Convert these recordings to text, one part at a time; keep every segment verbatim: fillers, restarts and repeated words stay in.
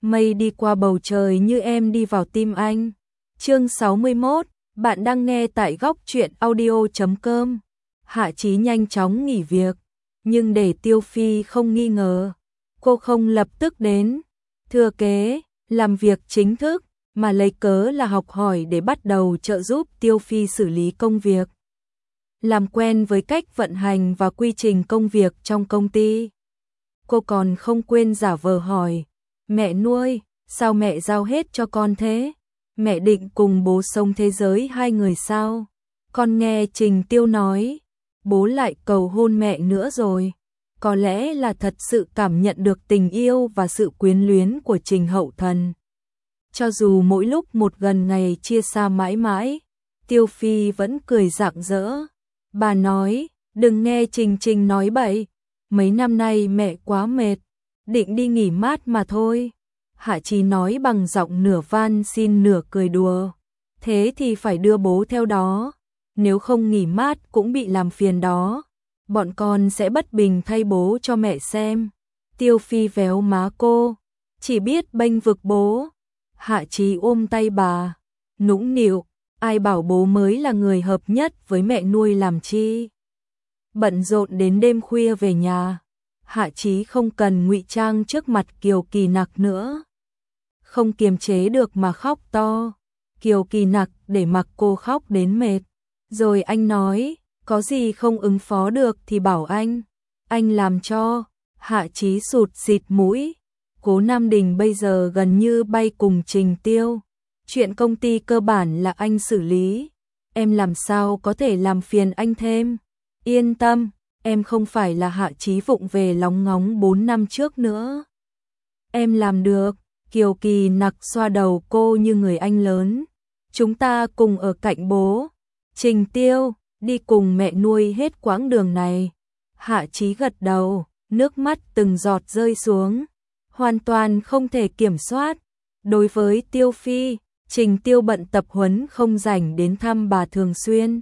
mây đi qua bầu trời như em đi vào tim anh. Chương sáu mươi mốt, bạn đang nghe tại góc truyện audio chấm com. Hạ Chí nhanh chóng nghỉ việc, nhưng để Tiêu Phi không nghi ngờ, cô không lập tức đến thừa kế làm việc chính thức, mà lấy cớ là học hỏi để bắt đầu trợ giúp Tiêu Phi xử lý công việc, làm quen với cách vận hành và quy trình công việc trong công ty. Cô còn không quên giả vờ hỏi, mẹ nuôi, sao mẹ giao hết cho con thế? Mẹ định cùng bố sống thế giới hai người sao? Con nghe Trình Tiêu nói, bố lại cầu hôn mẹ nữa rồi. Có lẽ là thật sự cảm nhận được tình yêu và sự quyến luyến của Trình Hậu Thần. Cho dù mỗi lúc một gần ngày chia xa mãi mãi, Tiêu Phi vẫn cười rạng rỡ. Bà nói, đừng nghe Trình Trình nói bậy, mấy năm nay mẹ quá mệt, định đi nghỉ mát mà thôi. Hạ Chí nói bằng giọng nửa van xin nửa cười đùa. Thế thì phải đưa bố theo đó, nếu không nghỉ mát cũng bị làm phiền đó. Bọn con sẽ bất bình thay bố cho mẹ xem. Tiêu Phi véo má cô, chỉ biết bênh vực bố. Hạ Chí ôm tay bà, nũng nịu, ai bảo bố mới là người hợp nhất với mẹ nuôi làm chi. Bận rộn đến đêm khuya về nhà, Hạ Chí không cần ngụy trang trước mặt Kiều Kỳ Nặc nữa. Không kiềm chế được mà khóc to. Kiều Kỳ Nặc để mặc cô khóc đến mệt. Rồi anh nói, có gì không ứng phó được thì bảo anh. Anh làm cho. Hạ Chí sụt xịt mũi. Cố Nam Đình bây giờ gần như bay cùng Trình Tiêu. Chuyện công ty cơ bản là anh xử lý. Em làm sao có thể làm phiền anh thêm. Yên tâm, em không phải là Hạ Chí vụng về lóng ngóng bốn năm trước nữa. Em làm được. Kiều Kỳ Nặc xoa đầu cô như người anh lớn. Chúng ta cùng ở cạnh bố. Trình Tiêu, đi cùng mẹ nuôi hết quãng đường này. Hạ Chí gật đầu, nước mắt từng giọt rơi xuống. Hoàn toàn không thể kiểm soát. Đối với Tiêu Phi, Trình Tiêu bận tập huấn không rảnh đến thăm bà thường xuyên.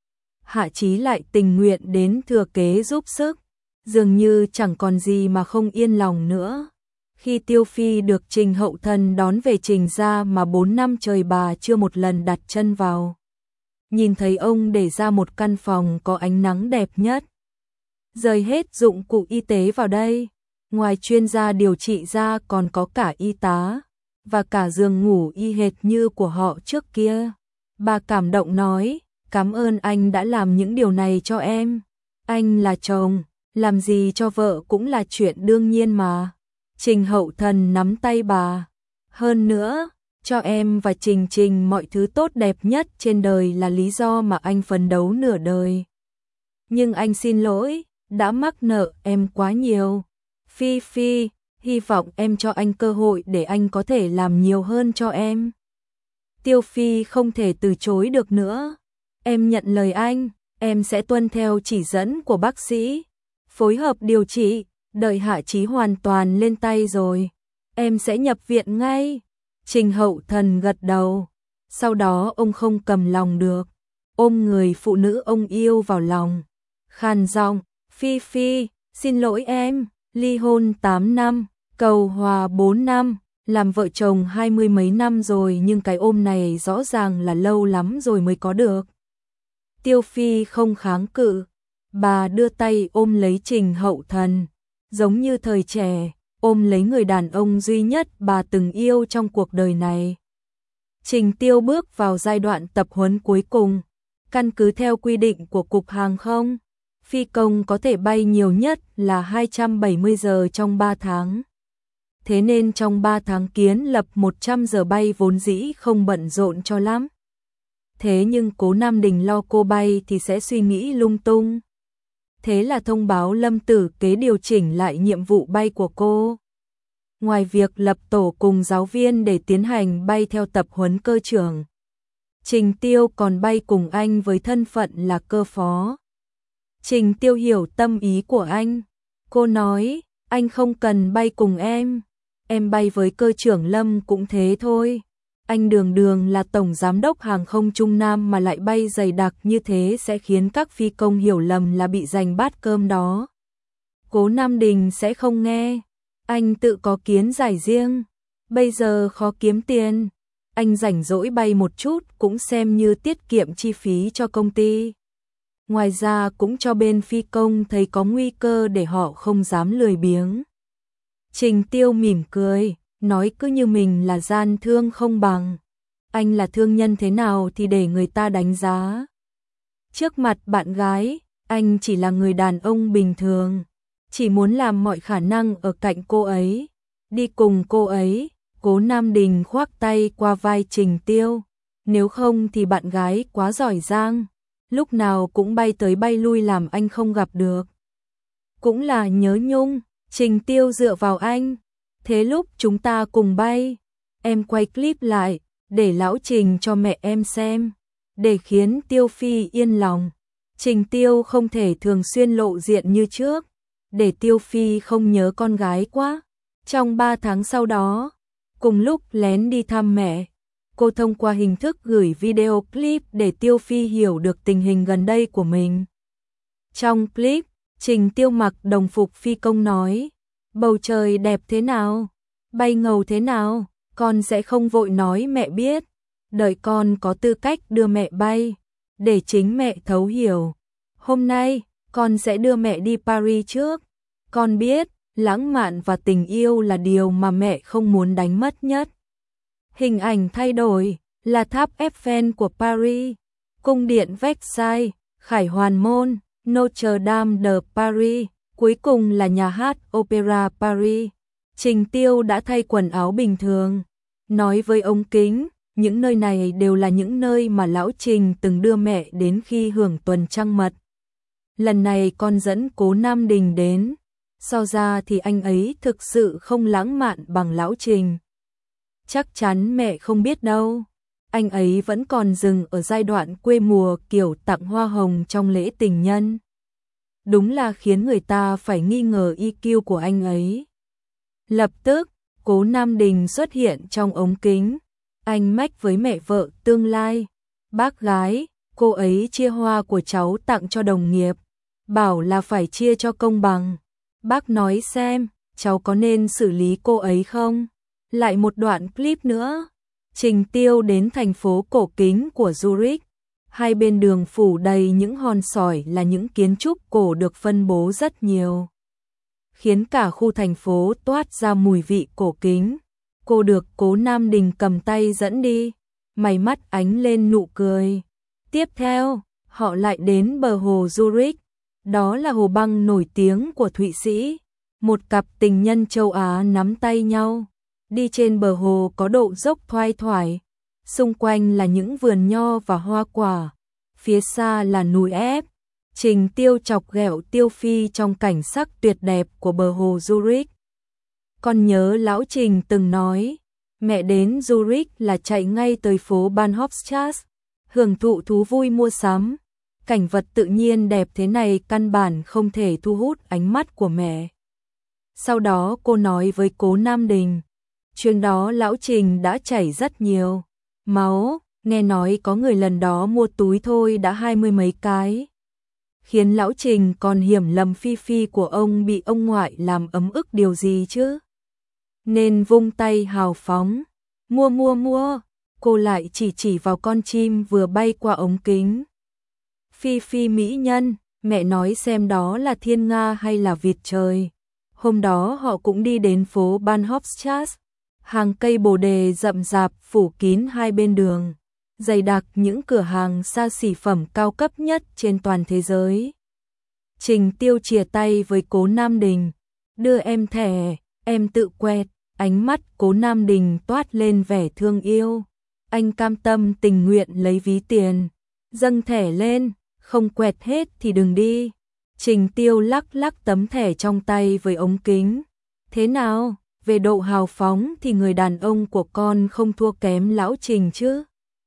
Hạ Chí lại tình nguyện đến thừa kế giúp sức. Dường như chẳng còn gì mà không yên lòng nữa. Khi Tiêu Phi được Trình Hậu Thần đón về Trình gia mà bốn năm trời bà chưa một lần đặt chân vào. Nhìn thấy ông để ra một căn phòng có ánh nắng đẹp nhất. Rời hết dụng cụ y tế vào đây. Ngoài chuyên gia điều trị ra còn có cả y tá. Và cả giường ngủ y hệt như của họ trước kia. Bà cảm động nói, cảm ơn anh đã làm những điều này cho em. Anh là chồng, làm gì cho vợ cũng là chuyện đương nhiên mà. Trình Hậu Thần nắm tay bà. Hơn nữa, cho em và Trình Trình mọi thứ tốt đẹp nhất trên đời là lý do mà anh phấn đấu nửa đời. Nhưng anh xin lỗi, đã mắc nợ em quá nhiều. Phi Phi, hy vọng em cho anh cơ hội để anh có thể làm nhiều hơn cho em. Tiêu Phi không thể từ chối được nữa. Em nhận lời anh, em sẽ tuân theo chỉ dẫn của bác sĩ. Phối hợp điều trị. Đợi Hạ Chí hoàn toàn lên tay rồi, em sẽ nhập viện ngay. Trình Hậu Thần gật đầu. Sau đó ông không cầm lòng được, ôm người phụ nữ ông yêu vào lòng. Khàn giọng, Phi Phi, xin lỗi em, ly hôn tám năm, cầu hòa bốn năm, làm vợ chồng hai mươi mấy năm rồi nhưng cái ôm này rõ ràng là lâu lắm rồi mới có được. Tiêu Phi không kháng cự, bà đưa tay ôm lấy Trình Hậu Thần. Giống như thời trẻ, ôm lấy người đàn ông duy nhất bà từng yêu trong cuộc đời này. Trình Tiêu bước vào giai đoạn tập huấn cuối cùng. Căn cứ theo quy định của Cục Hàng không, phi công có thể bay nhiều nhất là hai trăm bảy mươi giờ trong ba tháng. Thế nên trong ba tháng kiến lập một trăm giờ bay vốn dĩ không bận rộn cho lắm. Thế nhưng Cố Nam Đình lo cô bay thì sẽ suy nghĩ lung tung. Thế là thông báo Lâm Tử Kế điều chỉnh lại nhiệm vụ bay của cô. Ngoài việc lập tổ cùng giáo viên để tiến hành bay theo tập huấn cơ trưởng, Trình Tiêu còn bay cùng anh với thân phận là cơ phó. Trình Tiêu hiểu tâm ý của anh. Cô nói, anh không cần bay cùng em. Em bay với cơ trưởng Lâm cũng thế thôi. Anh đường đường là tổng giám đốc hàng không Trung Nam mà lại bay dày đặc như thế sẽ khiến các phi công hiểu lầm là bị giành bát cơm đó. Cố Nam Đình sẽ không nghe. Anh tự có kiến giải riêng. Bây giờ khó kiếm tiền, anh rảnh rỗi bay một chút cũng xem như tiết kiệm chi phí cho công ty. Ngoài ra cũng cho bên phi công thấy có nguy cơ để họ không dám lười biếng. Trình Tiêu mỉm cười, nói cứ như mình là gian thương không bằng. Anh là thương nhân thế nào thì để người ta đánh giá. Trước mặt bạn gái, anh chỉ là người đàn ông bình thường, chỉ muốn làm mọi khả năng ở cạnh cô ấy, đi cùng cô ấy. Cố Nam Đình khoác tay qua vai Trình Tiêu, nếu không thì bạn gái quá giỏi giang, lúc nào cũng bay tới bay lui làm anh không gặp được. Cũng là nhớ nhung, Trình Tiêu dựa vào anh, thế lúc chúng ta cùng bay, em quay clip lại, để lão Trình cho mẹ em xem, để khiến Tiêu Phi yên lòng. Trình Tiêu không thể thường xuyên lộ diện như trước, để Tiêu Phi không nhớ con gái quá. Trong ba tháng sau đó, cùng lúc lén đi thăm mẹ, cô thông qua hình thức gửi video clip để Tiêu Phi hiểu được tình hình gần đây của mình. Trong clip, Trình Tiêu mặc đồng phục phi công nói, bầu trời đẹp thế nào, bay ngầu thế nào, con sẽ không vội nói mẹ biết, đợi con có tư cách đưa mẹ bay, để chính mẹ thấu hiểu. Hôm nay, con sẽ đưa mẹ đi Paris trước, con biết, lãng mạn và tình yêu là điều mà mẹ không muốn đánh mất nhất. Hình ảnh thay đổi, là tháp Eiffel của Paris, cung điện Versailles, Khải Hoàn Môn, Notre Dame de Paris, cuối cùng là nhà hát Opera Paris. Trình Tiêu đã thay quần áo bình thường, nói với ống kính, những nơi này đều là những nơi mà lão Trình từng đưa mẹ đến khi hưởng tuần trăng mật. Lần này con dẫn Cố Nam Đình đến, so ra thì anh ấy thực sự không lãng mạn bằng lão Trình. Chắc chắn mẹ không biết đâu, anh ấy vẫn còn dừng ở giai đoạn quê mùa kiểu tặng hoa hồng trong lễ tình nhân. Đúng là khiến người ta phải nghi ngờ i kiu của anh ấy. Lập tức, Cố Nam Đình xuất hiện trong ống kính, anh mách với mẹ vợ tương lai, bác gái, cô ấy chia hoa của cháu tặng cho đồng nghiệp, bảo là phải chia cho công bằng. Bác nói xem, cháu có nên xử lý cô ấy không? Lại một đoạn clip nữa. Trình Tiêu đến thành phố cổ kính của Zurich. Hai bên đường phủ đầy những hòn sỏi là những kiến trúc cổ được phân bố rất nhiều, khiến cả khu thành phố toát ra mùi vị cổ kính. Cô được Cố Nam Đình cầm tay dẫn đi, mày mắt ánh lên nụ cười. Tiếp theo, họ lại đến bờ hồ Zurich. Đó là hồ băng nổi tiếng của Thụy Sĩ. Một cặp tình nhân châu Á nắm tay nhau, đi trên bờ hồ có độ dốc thoai thoải. Xung quanh là những vườn nho và hoa quả, phía xa là núi ép. Trình Tiêu chọc ghẹo Tiêu Phi trong cảnh sắc tuyệt đẹp của bờ hồ Zurich. Con nhớ lão Trình từng nói, mẹ đến Zurich là chạy ngay tới phố Bahnhofstrasse, hưởng thụ thú vui mua sắm. Cảnh vật tự nhiên đẹp thế này căn bản không thể thu hút ánh mắt của mẹ. Sau đó cô nói với Cố Nam Đình, chuyến đó lão Trình đã chảy rất nhiều máu, nghe nói có người lần đó mua túi thôi đã hai mươi mấy cái. Khiến lão Trình còn hiểm lầm Phi Phi của ông bị ông ngoại làm ấm ức điều gì chứ. Nên vung tay hào phóng, mua mua mua, cô lại chỉ chỉ vào con chim vừa bay qua ống kính. Phi Phi mỹ nhân, mẹ nói xem đó là thiên nga hay là vịt trời. Hôm đó họ cũng đi đến phố Bahnhofstrasse, hàng cây bồ đề rậm rạp phủ kín hai bên đường, dày đặc những cửa hàng xa xỉ phẩm cao cấp nhất trên toàn thế giới. Trình Tiêu chìa tay với Cố Nam Đình, đưa em thẻ, em tự quẹt. Ánh mắt Cố Nam Đình toát lên vẻ thương yêu, anh cam tâm tình nguyện lấy ví tiền, dâng thẻ lên, không quẹt hết thì đừng đi. Trình Tiêu lắc lắc tấm thẻ trong tay với ống kính. Thế nào, về độ hào phóng thì người đàn ông của con không thua kém lão Trình chứ.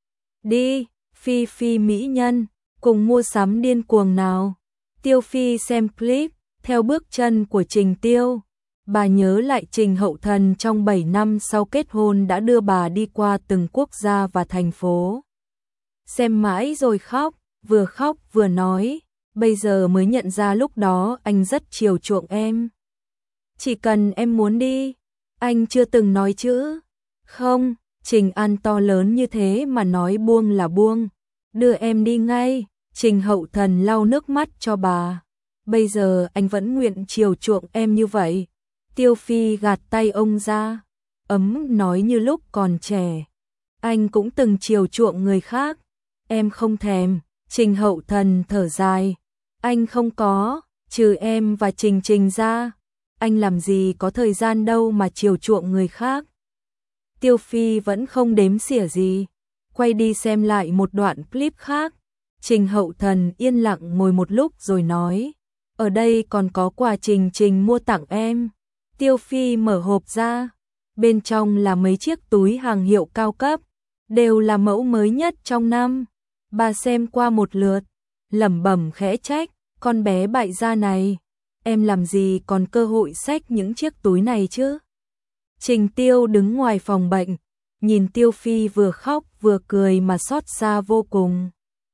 Đi, Phi Phi mỹ nhân, cùng mua sắm điên cuồng nào. Tiêu Phi xem clip, theo bước chân của Trình Tiêu. Bà nhớ lại Trình Hậu Thần trong bảy năm sau kết hôn đã đưa bà đi qua từng quốc gia và thành phố. Xem mãi rồi khóc, vừa khóc vừa nói, bây giờ mới nhận ra lúc đó anh rất chiều chuộng em. Chỉ cần em muốn đi, anh chưa từng nói chữ, Không, Trình An to lớn như thế mà nói buông là buông. Đưa em đi ngay. Trình Hậu Thần lau nước mắt cho bà. Bây giờ anh vẫn nguyện chiều chuộng em như vậy. Tiêu Phi gạt tay ông ra, ấm nói như lúc còn trẻ. Anh cũng từng chiều chuộng người khác. Em không thèm. Trình Hậu Thần thở dài. Anh không có, trừ em và Trình Trình ra. Anh làm gì có thời gian đâu mà chiều chuộng người khác. Tiêu Phi vẫn không đếm xỉa gì. Quay đi xem lại một đoạn clip khác. Trình Hậu Thần yên lặng ngồi một lúc rồi nói. Ở đây còn có quà Trình Trình mua tặng em. Tiêu Phi mở hộp ra. Bên trong là mấy chiếc túi hàng hiệu cao cấp. Đều là mẫu mới nhất trong năm. Bà xem qua một lượt. Lẩm bẩm khẽ trách. Con bé bại gia này. Em làm gì còn cơ hội xách những chiếc túi này chứ? Trình Tiêu đứng ngoài phòng bệnh. Nhìn Tiêu Phi vừa khóc vừa cười mà xót xa vô cùng.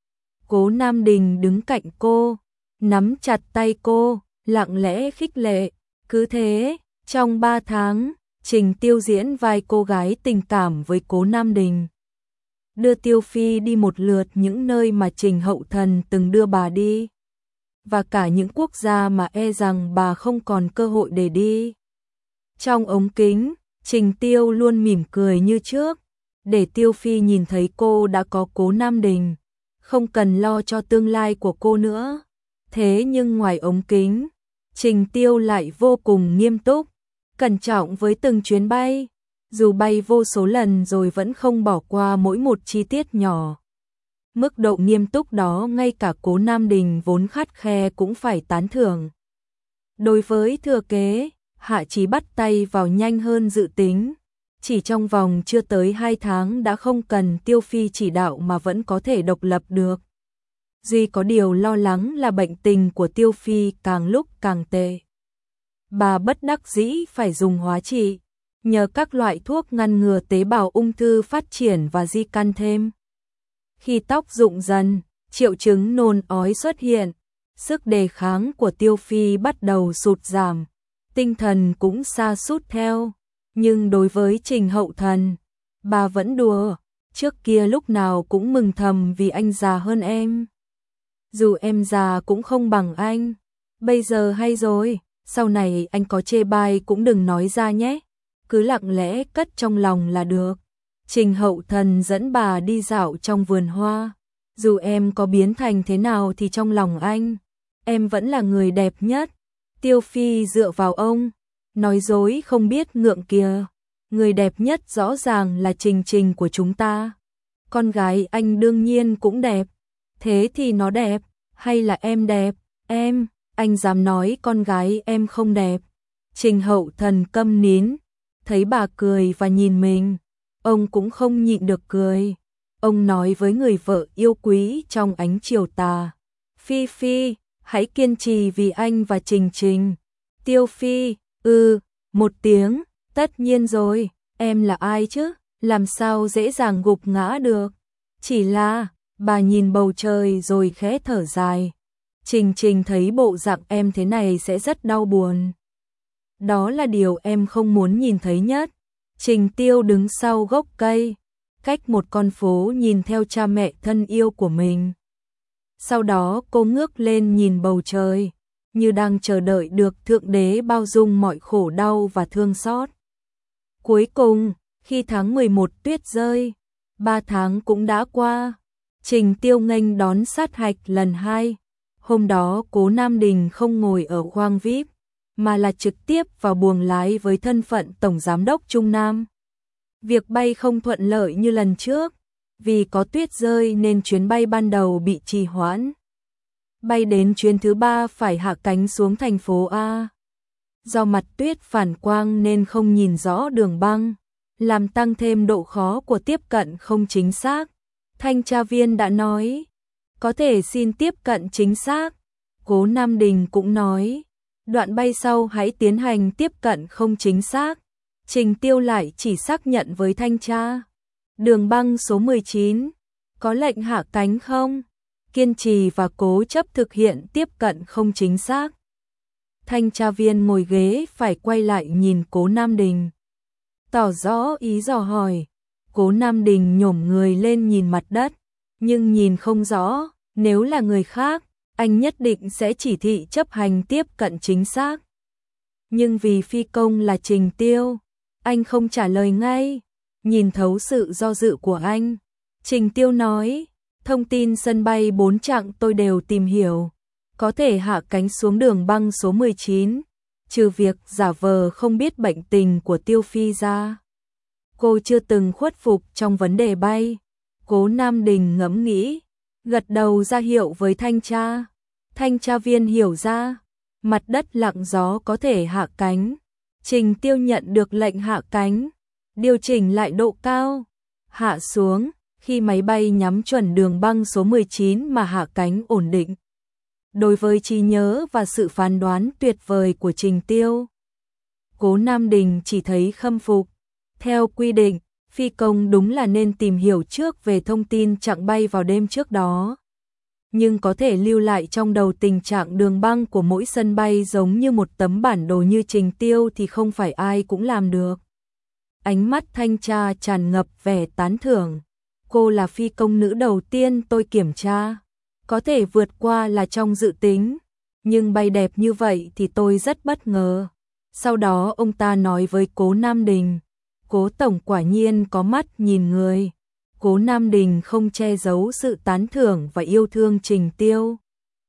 Cố Nam Đình đứng cạnh cô, nắm chặt tay cô, lặng lẽ khích lệ. Cứ thế, trong ba tháng, Trình Tiêu diễn vai cô gái tình cảm với Cố Nam Đình. Đưa Tiêu Phi đi một lượt những nơi mà Trình Hậu Thần từng đưa bà đi. Và cả những quốc gia mà e rằng bà không còn cơ hội để đi. Trong ống kính, Trình Tiêu luôn mỉm cười như trước, để Tiêu Phi nhìn thấy cô đã có Cố Nam Đình, không cần lo cho tương lai của cô nữa. Thế nhưng ngoài ống kính, Trình Tiêu lại vô cùng nghiêm túc, cẩn trọng với từng chuyến bay, dù bay vô số lần rồi vẫn không bỏ qua mỗi một chi tiết nhỏ. Mức độ nghiêm túc đó ngay cả Cố Nam Đình vốn khắt khe cũng phải tán thưởng. Đối với thừa kế, Hạ Chí bắt tay vào nhanh hơn dự tính. Chỉ trong vòng chưa tới hai tháng đã không cần Tiêu Phi chỉ đạo mà vẫn có thể độc lập được. Duy có điều lo lắng là bệnh tình của Tiêu Phi càng lúc càng tệ. Bà bất đắc dĩ phải dùng hóa trị, nhờ các loại thuốc ngăn ngừa tế bào ung thư phát triển và di căn thêm. Khi tóc rụng dần, triệu chứng nôn ói xuất hiện, sức đề kháng của Tiêu Phi bắt đầu sụt giảm, tinh thần cũng sa sút theo. Nhưng đối với Trình Hậu Thần, bà vẫn đùa, trước kia lúc nào cũng mừng thầm vì anh già hơn em. Dù em già cũng không bằng anh, bây giờ hay rồi, sau này anh có chê bai cũng đừng nói ra nhé, cứ lặng lẽ cất trong lòng là được. Trình Hậu Thần dẫn bà đi dạo trong vườn hoa, dù em có biến thành thế nào thì trong lòng anh, em vẫn là người đẹp nhất. Tiêu Phi dựa vào ông, nói dối không biết ngượng kìa, người đẹp nhất rõ ràng là Trình Trình của chúng ta. Con gái anh đương nhiên cũng đẹp, thế thì nó đẹp, hay là em đẹp? Em, anh dám nói con gái em không đẹp. Trình Hậu Thần câm nín, thấy bà cười và nhìn mình, ông cũng không nhịn được cười. Ông nói với người vợ yêu quý trong ánh chiều tà, Phi Phi, hãy kiên trì vì anh và Trình Trình. Tiêu Phi, ừ, một tiếng, tất nhiên rồi, em là ai chứ, làm sao dễ dàng gục ngã được. Chỉ là, bà nhìn bầu trời rồi khẽ thở dài. Trình Trình thấy bộ dạng em thế này sẽ rất đau buồn. Đó là điều em không muốn nhìn thấy nhất. Trình Tiêu đứng sau gốc cây, cách một con phố nhìn theo cha mẹ thân yêu của mình. Sau đó cô ngước lên nhìn bầu trời, như đang chờ đợi được Thượng Đế bao dung mọi khổ đau và thương xót. Cuối cùng, khi tháng mười một tuyết rơi, ba tháng cũng đã qua, Trình Tiêu nghênh đón sát hạch lần hai. Hôm đó Cố Nam Đình không ngồi ở khoang vi ai pi, mà là trực tiếp vào buồng lái với thân phận Tổng Giám đốc Trung Nam. Việc bay không thuận lợi như lần trước, vì có tuyết rơi nên chuyến bay ban đầu bị trì hoãn. Bay đến chuyến thứ ba phải hạ cánh xuống thành phố A. Do mặt tuyết phản quang nên không nhìn rõ đường băng, làm tăng thêm độ khó của tiếp cận không chính xác. Thanh tra viên đã nói, có thể xin tiếp cận chính xác. Cố Nam Đình cũng nói, đoạn bay sau hãy tiến hành tiếp cận không chính xác. Trình Tiêu lại chỉ xác nhận với thanh tra. Đường băng số mười chín, có lệnh hạ cánh không? Kiên trì và cố chấp thực hiện tiếp cận không chính xác. Thanh tra viên ngồi ghế phải quay lại nhìn Cố Nam Đình. tỏ rõ ý dò hỏi. Cố Nam Đình nhổm người lên nhìn mặt đất, nhưng nhìn không rõ, nếu là người khác, anh nhất định sẽ chỉ thị chấp hành tiếp cận chính xác. Nhưng vì phi công là Trình Tiêu, anh không trả lời ngay, nhìn thấu sự do dự của anh. Trình Tiêu nói, thông tin sân bay bốn chặng tôi đều tìm hiểu, có thể hạ cánh xuống đường băng số mười chín, trừ việc giả vờ không biết bệnh tình của Tiêu Phi ra. Cô chưa từng khuất phục trong vấn đề bay. Cố Nam Đình ngẫm nghĩ, gật đầu ra hiệu với thanh tra. Thanh tra viên hiểu ra, mặt đất lặng gió có thể hạ cánh. Trình Tiêu nhận được lệnh hạ cánh, điều chỉnh lại độ cao, hạ xuống, khi máy bay nhắm chuẩn đường băng số mười chín mà hạ cánh ổn định. Đối với trí nhớ và sự phán đoán tuyệt vời của Trình Tiêu, Cố Nam Đình chỉ thấy khâm phục. Theo quy định, phi công đúng là nên tìm hiểu trước về thông tin chặng bay vào đêm trước đó. Nhưng có thể lưu lại trong đầu tình trạng đường băng của mỗi sân bay giống như một tấm bản đồ như Trình Tiêu thì không phải ai cũng làm được. Ánh mắt thanh tra tràn ngập vẻ tán thưởng. Cô là phi công nữ đầu tiên tôi kiểm tra. Có thể vượt qua là trong dự tính, nhưng bay đẹp như vậy thì tôi rất bất ngờ. Sau đó ông ta nói với Cố Nam Đình, Cố tổng quả nhiên có mắt nhìn người. Cố Nam Đình không che giấu sự tán thưởng và yêu thương Trình Tiêu.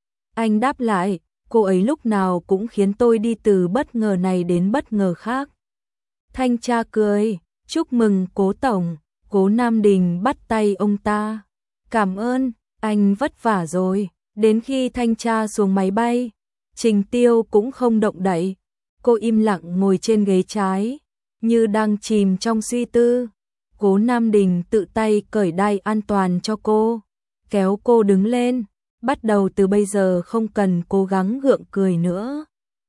Anh đáp lại, cô ấy lúc nào cũng khiến tôi đi từ bất ngờ này đến bất ngờ khác. Thanh tra cười, chúc mừng Cố tổng. Cố Nam Đình bắt tay ông ta. Cảm ơn, anh vất vả rồi. Đến khi thanh tra xuống máy bay, Trình Tiêu cũng không động đậy. Cô im lặng ngồi trên ghế trái, như đang chìm trong suy tư. Cố Nam Đình tự tay cởi đai an toàn cho cô, kéo cô đứng lên. Bắt đầu từ bây giờ không cần cố gắng gượng cười nữa.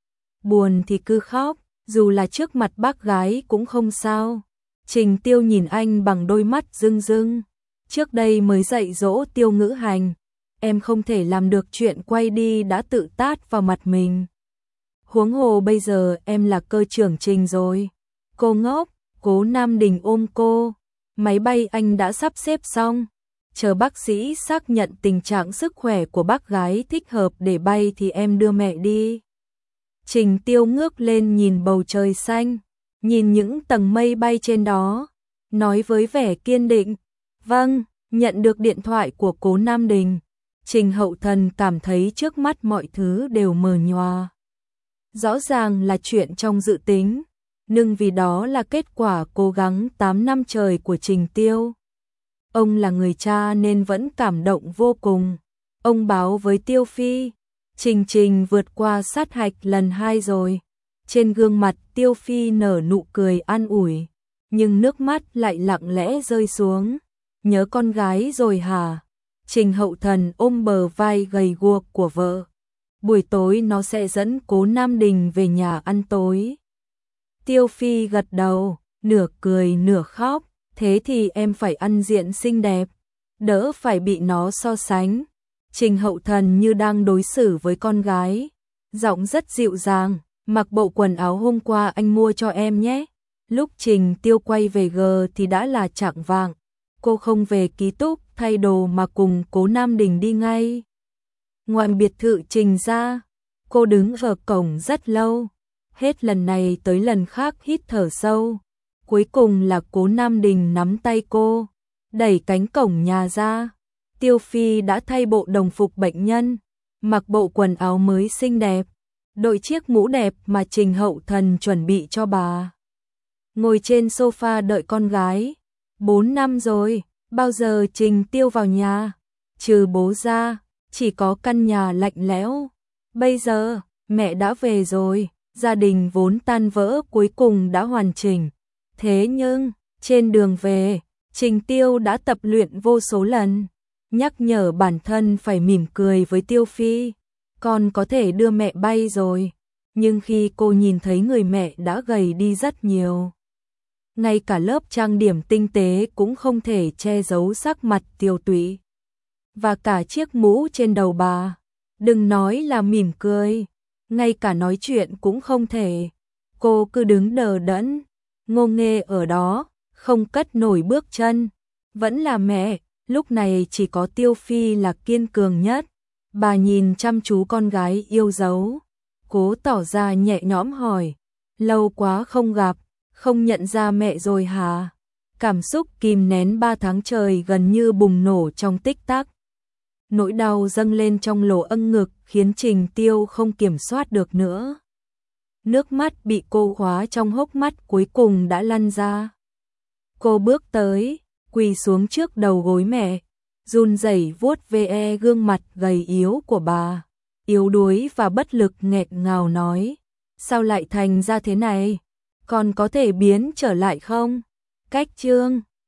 Buồn thì cứ khóc, dù là trước mặt bác gái cũng không sao. Trình Tiêu nhìn anh bằng đôi mắt rưng rưng. Trước đây mới dạy dỗ Tiêu Ngữ Hành, em không thể làm được chuyện quay đi đã tự tát vào mặt mình. Huống hồ bây giờ em là cơ trưởng Trình rồi. Cô ngốc. Cố Nam Đình ôm cô. Máy bay anh đã sắp xếp xong, chờ bác sĩ xác nhận tình trạng sức khỏe của bác gái thích hợp để bay thì em đưa mẹ đi. Trình Tiêu ngước lên nhìn bầu trời xanh, nhìn những tầng mây bay trên đó, nói với vẻ kiên định, vâng. Nhận được điện thoại của Cố Nam Đình, Trình Hậu Thần cảm thấy trước mắt mọi thứ đều mờ nhòa. Rõ ràng là chuyện trong dự tính, nhưng vì đó là kết quả cố gắng tám năm trời của Trình Tiêu. Ông là người cha nên vẫn cảm động vô cùng. Ông báo với Tiêu Phi, Trình Trình vượt qua sát hạch lần hai rồi. Trên gương mặt Tiêu Phi nở nụ cười an ủi, nhưng nước mắt lại lặng lẽ rơi xuống. Nhớ con gái rồi hả? Trình Hậu Thần ôm bờ vai gầy guộc của vợ. Buổi tối nó sẽ dẫn Cố Nam Đình về nhà ăn tối. Tiêu Phi gật đầu, nửa cười nửa khóc. Thế thì em phải ăn diện xinh đẹp, đỡ phải bị nó so sánh. Trình Hậu Thần như đang đối xử với con gái, giọng rất dịu dàng. Mặc bộ quần áo hôm qua anh mua cho em nhé. Lúc Trình Tiêu quay về G thì đã là chạng vạng. Cô không về ký túc thay đồ mà cùng Cố Nam Đình đi ngay. Ngoài biệt thự Trình ra, cô đứng ở cổng rất lâu. Hết lần này tới lần khác hít thở sâu. Cuối cùng là Cố Nam Đình nắm tay cô, đẩy cánh cổng nhà ra. Tiêu Phi đã thay bộ đồng phục bệnh nhân, mặc bộ quần áo mới xinh đẹp, đội chiếc mũ đẹp mà Trình Hậu Thần chuẩn bị cho bà. Ngồi trên sofa đợi con gái. Bốn năm rồi, bao giờ Trình Tiêu vào nhà? Trừ bố ra, chỉ có căn nhà lạnh lẽo. Bây giờ, mẹ đã về rồi, gia đình vốn tan vỡ cuối cùng đã hoàn chỉnh. Thế nhưng, trên đường về, Trình Tiêu đã tập luyện vô số lần, nhắc nhở bản thân phải mỉm cười với Tiêu Phi. Con có thể đưa mẹ bay rồi. Nhưng khi cô nhìn thấy người mẹ đã gầy đi rất nhiều, ngay cả lớp trang điểm tinh tế cũng không thể che giấu sắc mặt tiều tụy. Và cả chiếc mũ trên đầu bà, đừng nói là mỉm cười, ngay cả nói chuyện cũng không thể. Cô cứ đứng đờ đẫn, Ngô Nghê ở đó, không cất nổi bước chân. Vẫn là mẹ, lúc này chỉ có Tiêu Phi là kiên cường nhất. Bà nhìn chăm chú con gái yêu dấu, cố tỏ ra nhẹ nhõm hỏi, lâu quá không gặp, không nhận ra mẹ rồi hả? Cảm xúc kìm nén ba tháng trời gần như bùng nổ trong tích tắc. Nỗi đau dâng lên trong lỗ âng ngực khiến Trình Tiêu không kiểm soát được nữa. Nước mắt bị cô khóa trong hốc mắt cuối cùng đã lăn ra. Cô bước tới, quỳ xuống trước đầu gối mẹ, run rẩy vuốt ve gương mặt gầy yếu của bà, yếu đuối và bất lực nghẹn ngào nói, sao lại thành ra thế này? Con có thể biến trở lại không? Cách Trương